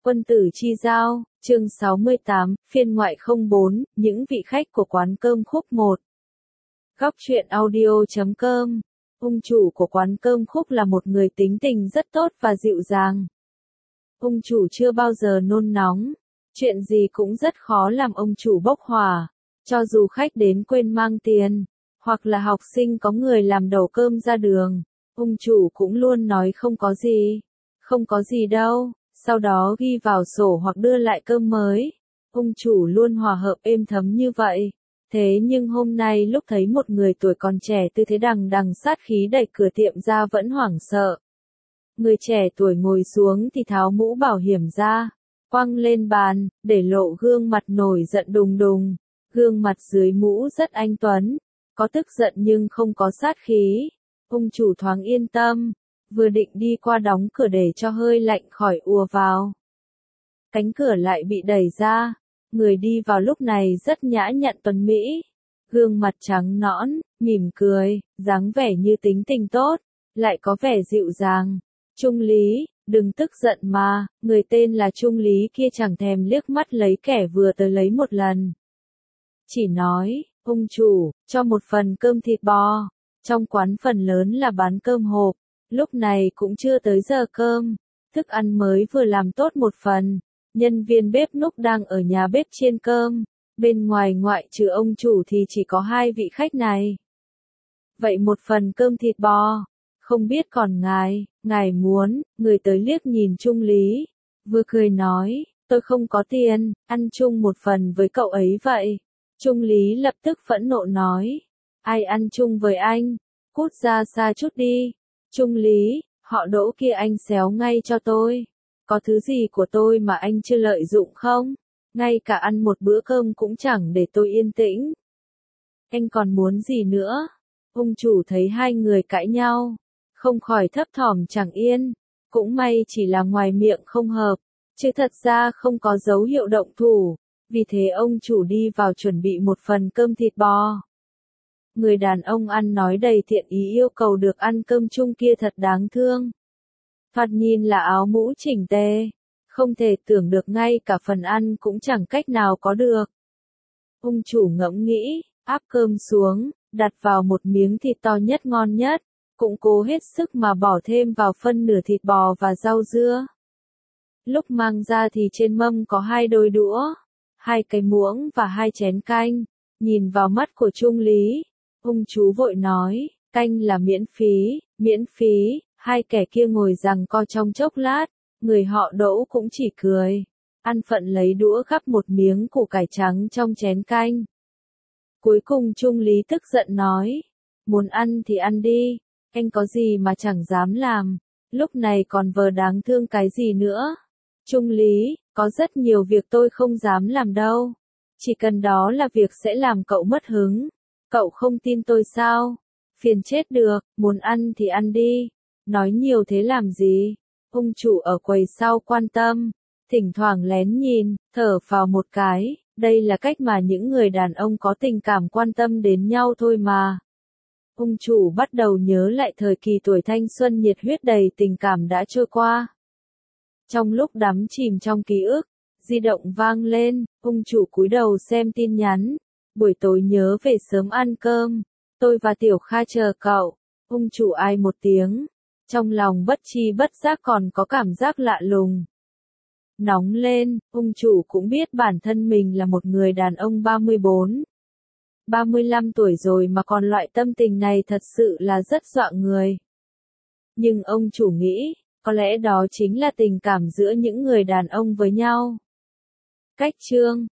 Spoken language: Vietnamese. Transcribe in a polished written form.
Quân tử chi giao, chương 68, phiên ngoại 04, những vị khách của quán cơm Khúc 1. Góc truyện audio.com. Ông chủ của quán cơm Khúc là một người tính tình rất tốt và dịu dàng. Ông chủ chưa bao giờ nôn nóng, chuyện gì cũng rất khó làm ông chủ bốc hỏa, cho dù khách đến quên mang tiền, hoặc là học sinh có người làm đổ cơm ra đường, ông chủ cũng luôn nói không có gì đâu. Sau đó ghi vào sổ hoặc đưa lại cơm mới. Ông chủ luôn hòa hợp êm thấm như vậy. Thế nhưng hôm nay lúc thấy một người tuổi còn trẻ tư thế đằng đằng sát khí đẩy cửa tiệm ra vẫn hoảng sợ. Người trẻ tuổi ngồi xuống thì tháo mũ bảo hiểm ra, quăng lên bàn, để lộ gương mặt nổi giận đùng đùng. Gương mặt dưới mũ rất anh tuấn, có tức giận nhưng không có sát khí. Ông chủ thoáng yên tâm. Vừa định đi qua đóng cửa để cho hơi lạnh khỏi ùa vào. Cánh cửa lại bị đẩy ra, người đi vào lúc này rất nhã nhặn tuấn mỹ, gương mặt trắng nõn, mỉm cười, dáng vẻ như tính tình tốt, lại có vẻ dịu dàng. Trung Lý, đừng tức giận mà, người tên là Trung Lý kia chẳng thèm liếc mắt lấy kẻ vừa tới lấy một lần. Chỉ nói, ông chủ, cho một phần cơm thịt bò, trong quán phần lớn là bán cơm hộp. Lúc này cũng chưa tới giờ cơm, thức ăn mới vừa làm tốt một phần, nhân viên bếp núc đang ở nhà bếp chiên cơm, bên ngoài ngoại trừ ông chủ thì chỉ có hai vị khách này. Vậy một phần cơm thịt bò, không biết còn ngài muốn, người tới liếc nhìn Trung Lý, vừa cười nói, tôi không có tiền, ăn chung một phần với cậu ấy vậy. Trung Lý lập tức phẫn nộ nói, ai ăn chung với anh, cút ra xa chút đi. Trung Lý, họ Đỗ kia anh xéo ngay cho tôi. Có thứ gì của tôi mà anh chưa lợi dụng không? Ngay cả ăn một bữa cơm cũng chẳng để tôi yên tĩnh. Anh còn muốn gì nữa? Ông chủ thấy hai người cãi nhau, không khỏi thấp thỏm chẳng yên. Cũng may chỉ là ngoài miệng không hợp, chứ thật ra không có dấu hiệu động thủ. Vì thế ông chủ đi vào chuẩn bị một phần cơm thịt bò. Người đàn ông ăn nói đầy thiện ý yêu cầu được ăn cơm chung kia thật đáng thương. Thoạt nhìn là áo mũ chỉnh tề, không thể tưởng được ngay cả phần ăn cũng chẳng cách nào có được. Ông chủ ngẫm nghĩ, áp cơm xuống, đặt vào một miếng thịt to nhất ngon nhất, cũng cố hết sức mà bỏ thêm vào phân nửa thịt bò và rau dưa. Lúc mang ra thì trên mâm có hai đôi đũa, hai cái muỗng và hai chén canh, nhìn vào mắt của Trung Lý. Ông chú vội nói, canh là miễn phí, hai kẻ kia ngồi giằng co trong chốc lát, người họ Đỗ cũng chỉ cười, ăn phận lấy đũa gắp một miếng củ cải trắng trong chén canh. Cuối cùng Trung Lý tức giận nói, muốn ăn thì ăn đi, anh có gì mà chẳng dám làm, lúc này còn vờ đáng thương cái gì nữa. Trung Lý, có rất nhiều việc tôi không dám làm đâu, chỉ cần đó là việc sẽ làm cậu mất hứng. Cậu không tin tôi sao? Phiền chết được, muốn ăn thì ăn đi. Nói nhiều thế làm gì? Ông chủ ở quầy sau quan tâm, thỉnh thoảng lén nhìn, thở phào một cái. Đây là cách mà những người đàn ông có tình cảm quan tâm đến nhau thôi mà. Ông chủ bắt đầu nhớ lại thời kỳ tuổi thanh xuân nhiệt huyết đầy tình cảm đã trôi qua. Trong lúc đắm chìm trong ký ức, di động vang lên, ông chủ cúi đầu xem tin nhắn. Buổi tối nhớ về sớm ăn cơm, tôi và Tiểu Kha chờ cậu. Ông chủ ai một tiếng, trong lòng bất chi bất giác còn có cảm giác lạ lùng. Nóng lên, ông chủ cũng biết bản thân mình là một người đàn ông 35 tuổi rồi mà còn loại tâm tình này thật sự là rất dọa người. Nhưng ông chủ nghĩ, có lẽ đó chính là tình cảm giữa những người đàn ông với nhau. Cách chương